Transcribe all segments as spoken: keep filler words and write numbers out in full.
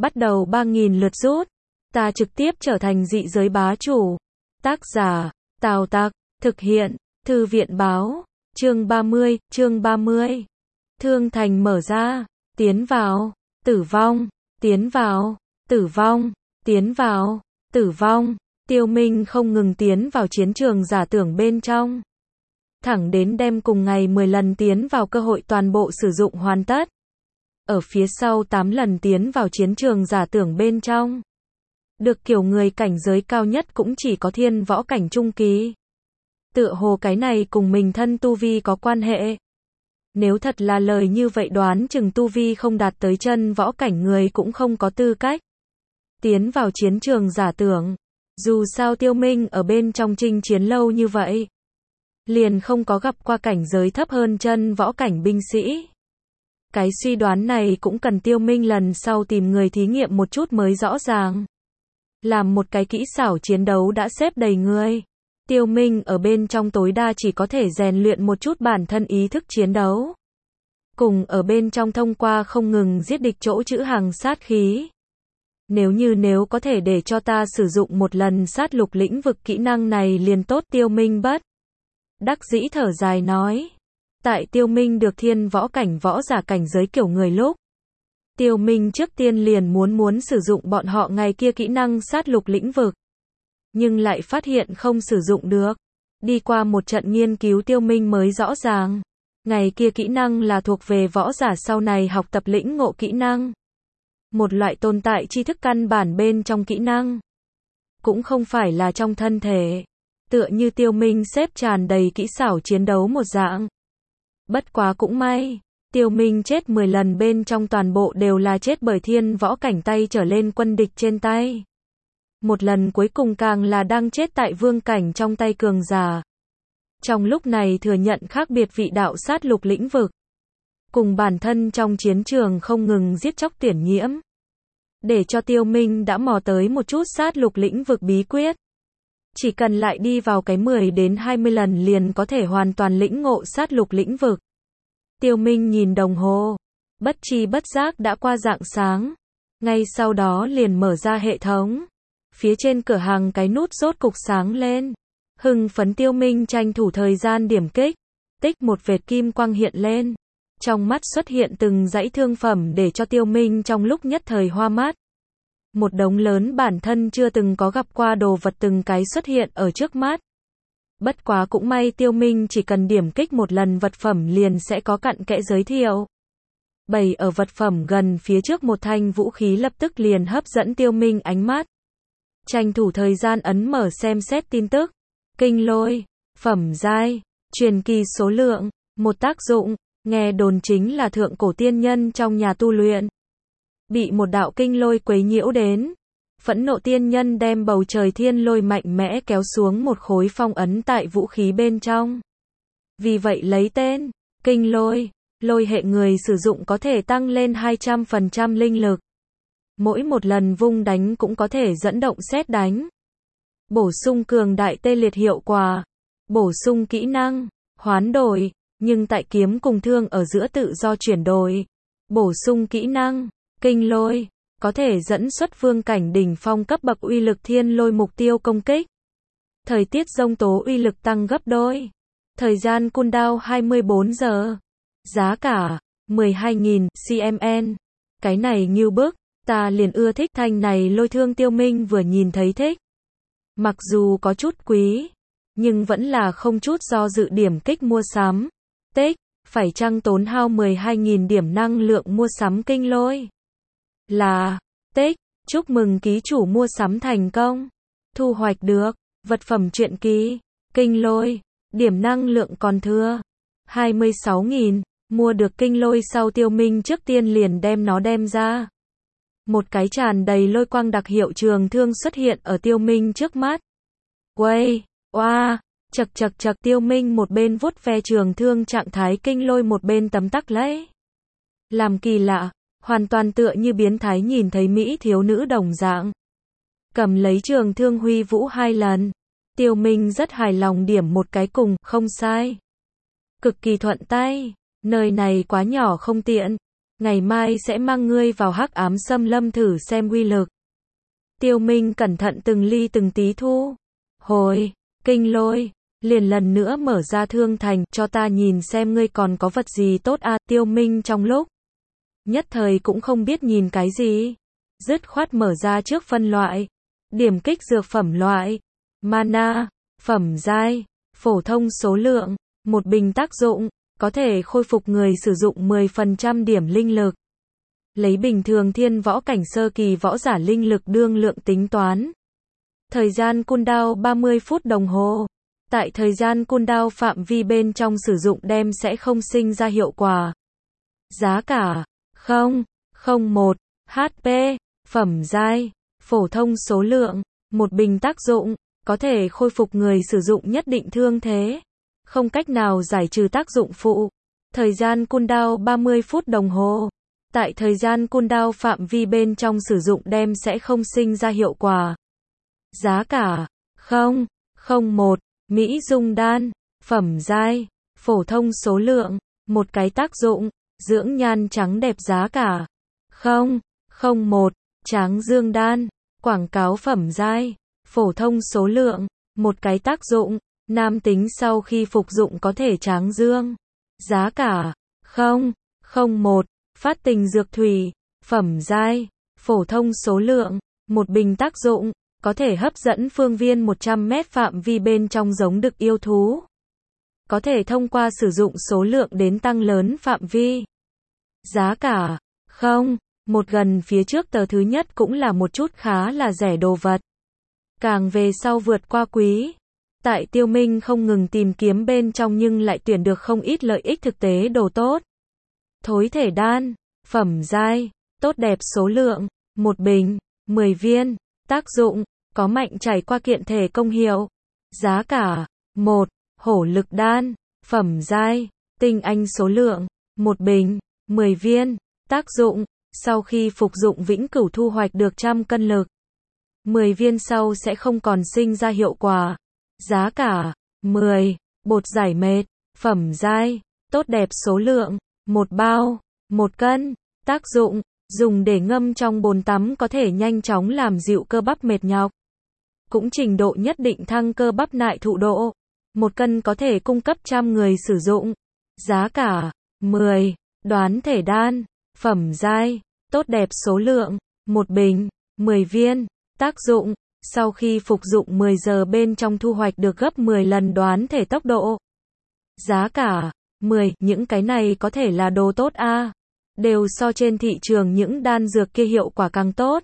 Bắt đầu ba nghìn lượt rút. Ta trực tiếp trở thành dị giới bá chủ. Tác giả, Tào Tặc, thực hiện, Thư viện báo, chương ba mươi, chương ba mươi. Thương thành mở ra, tiến vào, tử vong, tiến vào, tử vong, tiến vào, tử vong. Tiêu Minh không ngừng tiến vào chiến trường giả tưởng bên trong. Thẳng đến đem cùng ngày mười lần tiến vào cơ hội toàn bộ sử dụng hoàn tất. Ở phía sau tám lần tiến vào chiến trường giả tưởng bên trong. Được kiểu người cảnh giới cao nhất cũng chỉ có thiên võ cảnh trung kỳ. Tựa hồ cái này cùng mình thân tu vi có quan hệ. Nếu thật là lời như vậy đoán chừng tu vi không đạt tới chân võ cảnh người cũng không có tư cách tiến vào chiến trường giả tưởng. Dù sao Tiêu Minh ở bên trong chinh chiến lâu như vậy, liền không có gặp qua cảnh giới thấp hơn chân võ cảnh binh sĩ. Cái suy đoán này cũng cần Tiêu Minh lần sau tìm người thí nghiệm một chút mới rõ ràng. Làm một cái kỹ xảo chiến đấu đã xếp đầy người. Tiêu Minh ở bên trong tối đa chỉ có thể rèn luyện một chút bản thân ý thức chiến đấu. Cùng ở bên trong thông qua không ngừng giết địch chỗ chữ hàng sát khí. Nếu như nếu có thể để cho ta sử dụng một lần sát lục lĩnh vực kỹ năng này liền tốt. Tiêu Minh bất đắc dĩ thở dài nói. Tại Tiêu Minh được thiên võ cảnh võ giả cảnh giới kiểu người lúc, Tiêu Minh trước tiên liền muốn muốn sử dụng bọn họ ngày kia kỹ năng sát lục lĩnh vực. Nhưng lại phát hiện không sử dụng được. Đi qua một trận nghiên cứu Tiêu Minh mới rõ ràng. Ngày kia kỹ năng là thuộc về võ giả sau này học tập lĩnh ngộ kỹ năng. Một loại tồn tại tri thức căn bản bên trong kỹ năng. Cũng không phải là trong thân thể. Tựa như Tiêu Minh xếp tràn đầy kỹ xảo chiến đấu một dạng. Bất quá cũng may. Tiêu Minh chết mười lần bên trong toàn bộ đều là chết bởi thiên võ cảnh tay trở lên quân địch trên tay. Một lần cuối cùng càng là đang chết tại vương cảnh trong tay cường giả. Trong lúc này thừa nhận khác biệt vị đạo sát lục lĩnh vực. Cùng bản thân trong chiến trường không ngừng giết chóc tuyển nhiễm. Để cho Tiêu Minh đã mò tới một chút sát lục lĩnh vực bí quyết. Chỉ cần lại đi vào cái mười đến hai mươi lần liền có thể hoàn toàn lĩnh ngộ sát lục lĩnh vực. Tiêu Minh nhìn đồng hồ. Bất chi bất giác đã qua rạng sáng. Ngay sau đó liền mở ra hệ thống. Phía trên cửa hàng cái nút rốt cục sáng lên. Hưng phấn Tiêu Minh tranh thủ thời gian điểm kích. Tích một vệt kim quang hiện lên. Trong mắt xuất hiện từng dãy thương phẩm để cho Tiêu Minh trong lúc nhất thời hoa mắt. Một đống lớn bản thân chưa từng có gặp qua đồ vật từng cái xuất hiện ở trước mắt. Bất quá cũng may Tiêu Minh chỉ cần điểm kích một lần vật phẩm liền sẽ có cặn kẽ giới thiệu. Bày ở vật phẩm gần phía trước một thanh vũ khí lập tức liền hấp dẫn Tiêu Minh ánh mắt. Tranh thủ thời gian ấn mở xem xét tin tức. Kinh lôi, phẩm giai, truyền kỳ số lượng, một tác dụng, nghe đồn chính là thượng cổ tiên nhân trong nhà tu luyện. Bị một đạo kinh lôi quấy nhiễu đến. Phẫn nộ tiên nhân đem bầu trời thiên lôi mạnh mẽ kéo xuống một khối phong ấn tại vũ khí bên trong. Vì vậy lấy tên, kinh lôi, lôi hệ người sử dụng có thể tăng lên hai trăm phần trăm linh lực. Mỗi một lần vung đánh cũng có thể dẫn động sét đánh. Bổ sung cường đại tê liệt hiệu quả. Bổ sung kỹ năng, hoán đổi, nhưng tại kiếm cùng thương ở giữa tự do chuyển đổi. Bổ sung kỹ năng, kinh lôi, có thể dẫn xuất vương cảnh đỉnh phong cấp bậc uy lực thiên lôi mục tiêu công kích. Thời tiết giông tố uy lực tăng gấp đôi. Thời gian cooldown hai mươi bốn giờ. Giá cả, mười hai nghìn xê em en. Cái này nghiêu bức, ta liền ưa thích thanh này lôi thương. Tiêu Minh vừa nhìn thấy thích. Mặc dù có chút quý, nhưng vẫn là không chút do dự điểm kích mua sắm. Tích, phải chăng tốn hao mười hai nghìn điểm năng lượng mua sắm kinh lôi? Là, tích, chúc mừng ký chủ mua sắm thành công. Thu hoạch được, vật phẩm truyện ký, kinh lôi, điểm năng lượng còn thừa. hai mươi sáu nghìn, mua được kinh lôi sau Tiêu Minh trước tiên liền đem nó đem ra. Một cái tràn đầy lôi quang đặc hiệu trường thương xuất hiện ở Tiêu Minh trước mắt. Quay, oa, chật chật chật Tiêu Minh một bên vuốt ve trường thương trạng thái kinh lôi một bên tấm tắc lấy. Làm kỳ lạ, hoàn toàn tựa như biến thái nhìn thấy mỹ thiếu nữ đồng dạng. Cầm lấy trường thương huy vũ hai lần. Tiêu Minh rất hài lòng điểm một cái cùng, không sai. Cực kỳ thuận tay, nơi này quá nhỏ không tiện. Ngày mai sẽ mang ngươi vào hắc ám xâm lâm thử xem uy lực. Tiêu Minh cẩn thận từng ly từng tí thu. Hồi, kinh lôi, liền lần nữa mở ra thương thành, cho ta nhìn xem ngươi còn có vật gì tốt a. Tiêu Minh trong lúc nhất thời cũng không biết nhìn cái gì. Dứt khoát mở ra trước phân loại. Điểm kích dược phẩm loại. Mana, phẩm giai, phổ thông số lượng, một bình tác dụng, có thể khôi phục người sử dụng mười phần trăm điểm linh lực. Lấy bình thường thiên võ cảnh sơ kỳ võ giả linh lực đương lượng tính toán. Thời gian cooldown ba mươi phút đồng hồ. Tại thời gian cooldown phạm vi bên trong sử dụng đem sẽ không sinh ra hiệu quả. Giá cả không không một hát pê, phẩm giai, phổ thông số lượng, một bình tác dụng, có thể khôi phục người sử dụng nhất định thương thế. Không cách nào giải trừ tác dụng phụ. Thời gian cooldown ba mươi phút đồng hồ. Tại thời gian cooldown phạm vi bên trong sử dụng đem sẽ không sinh ra hiệu quả. Giá cả không không một Mỹ dung đan, phẩm giai, phổ thông số lượng, một cái tác dụng, dưỡng nhan trắng đẹp. Giá cả không không một Tráng dương đan, quảng cáo phẩm giai, phổ thông số lượng, một cái tác dụng, nam tính sau khi phục dụng có thể tráng dương. Giá cả không không một Phát tình dược thủy, phẩm giai, phổ thông số lượng, một bình tác dụng, có thể hấp dẫn phương viên một trăm mét phạm vi bên trong giống đực yêu thú. Có thể thông qua sử dụng số lượng đến tăng lớn phạm vi. Giá cả không một Gần phía trước tờ thứ nhất cũng là một chút khá là rẻ đồ vật. Càng về sau vượt qua quý. Tại Tiêu Minh không ngừng tìm kiếm bên trong nhưng lại tuyển được không ít lợi ích thực tế đồ tốt. Thối thể đan, phẩm giai, tốt đẹp số lượng, một bình, mười viên, tác dụng, có mạnh chảy qua kiện thể công hiệu. Giá cả một Hổ lực đan, phẩm giai, tinh anh số lượng, một bình, mười viên, tác dụng, sau khi phục dụng vĩnh cửu thu hoạch được trăm cân lực. mười viên sau sẽ không còn sinh ra hiệu quả. Giá cả mười Bột giải mệt, phẩm giai, tốt đẹp số lượng, một bao, một cân, tác dụng, dùng để ngâm trong bồn tắm có thể nhanh chóng làm dịu cơ bắp mệt nhọc. Cũng trình độ nhất định thăng cơ bắp nại thụ độ. Một cân có thể cung cấp trăm người sử dụng. Giá cả mười Đoán thể đan, phẩm giai, tốt đẹp số lượng, một bình, mười viên, tác dụng, sau khi phục dụng mười giờ bên trong thu hoạch được gấp mười lần đoán thể tốc độ. Giá cả mười Những cái này có thể là đồ tốt a. À. Đều so trên thị trường những đan dược kia hiệu quả càng tốt.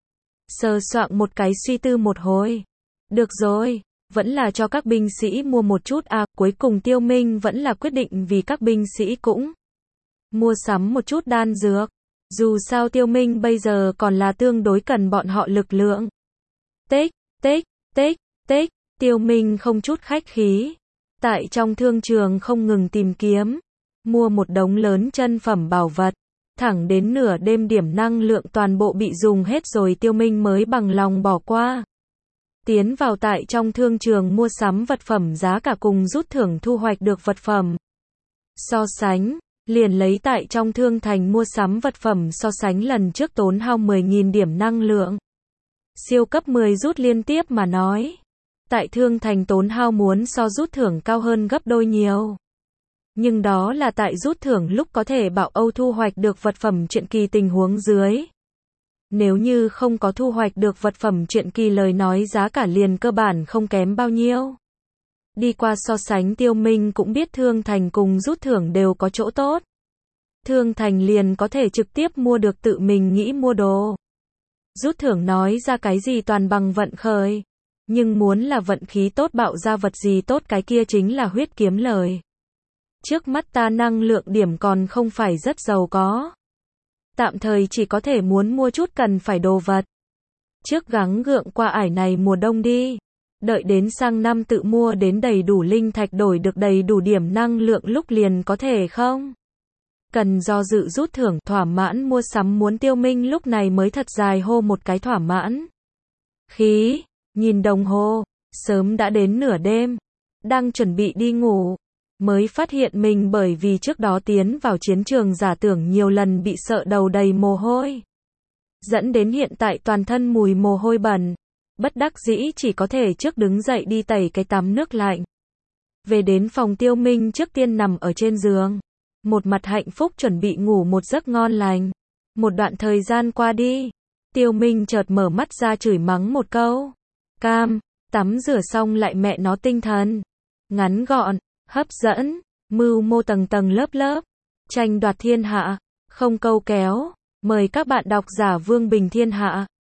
Sờ soạng một cái suy tư một hồi. Được rồi, vẫn là cho các binh sĩ mua một chút a. À. Cuối cùng Tiêu Minh vẫn là quyết định vì các binh sĩ cũng mua sắm một chút đan dược. Dù sao Tiêu Minh bây giờ còn là tương đối cần bọn họ lực lượng. Tích, tích, tích, tích, Tiêu Minh không chút khách khí. Tại trong thương trường không ngừng tìm kiếm. Mua một đống lớn chân phẩm bảo vật. Thẳng đến nửa đêm điểm năng lượng toàn bộ bị dùng hết rồi Tiêu Minh mới bằng lòng bỏ qua. Tiến vào tại trong thương trường mua sắm vật phẩm giá cả cùng rút thưởng thu hoạch được vật phẩm. So sánh, liền lấy tại trong thương thành mua sắm vật phẩm so sánh lần trước tốn hao mười nghìn điểm năng lượng. Siêu cấp mười rút liên tiếp mà nói. Tại thương thành tốn hao muốn so rút thưởng cao hơn gấp đôi nhiều. Nhưng đó là tại rút thưởng lúc có thể bảo Âu thu hoạch được vật phẩm truyện kỳ tình huống dưới. Nếu như không có thu hoạch được vật phẩm truyện kỳ lời nói giá cả liền cơ bản không kém bao nhiêu. Đi qua so sánh Tiêu Minh cũng biết thương thành cùng rút thưởng đều có chỗ tốt. Thương thành liền có thể trực tiếp mua được tự mình nghĩ mua đồ. Rút thưởng nói ra cái gì toàn bằng vận khởi. Nhưng muốn là vận khí tốt bạo ra vật gì tốt cái kia chính là huyết kiếm lời. Trước mắt ta năng lượng điểm còn không phải rất giàu có. Tạm thời chỉ có thể muốn mua chút cần phải đồ vật. Trước gắng gượng qua ải này mùa đông đi. Đợi đến sang năm tự mua đến đầy đủ linh thạch đổi được đầy đủ điểm năng lượng lúc liền có thể không? Cần do dự rút thưởng thỏa mãn mua sắm muốn Tiêu Minh lúc này mới thật dài hô một cái thỏa mãn. Khí, nhìn đồng hồ, sớm đã đến nửa đêm. Đang chuẩn bị đi ngủ. mới phát hiện mình bởi vì trước đó tiến vào chiến trường giả tưởng nhiều lần bị sợ đầu đầy mồ hôi. Dẫn đến hiện tại toàn thân mùi mồ hôi bẩn. Bất đắc dĩ chỉ có thể trước đứng dậy đi tẩy cái tắm nước lạnh. Về đến phòng Tiêu Minh trước tiên nằm ở trên giường. Một mặt hạnh phúc chuẩn bị ngủ một giấc ngon lành. Một đoạn thời gian qua đi. Tiêu Minh chợt mở mắt ra chửi mắng một câu. Cam, tắm rửa xong lại mẹ nó tinh thần. Ngắn gọn, hấp dẫn, mưu mô tầng tầng lớp lớp. Tranh đoạt thiên hạ, không câu kéo. Mời các bạn đọc giả Vương Bình Thiên Hạ.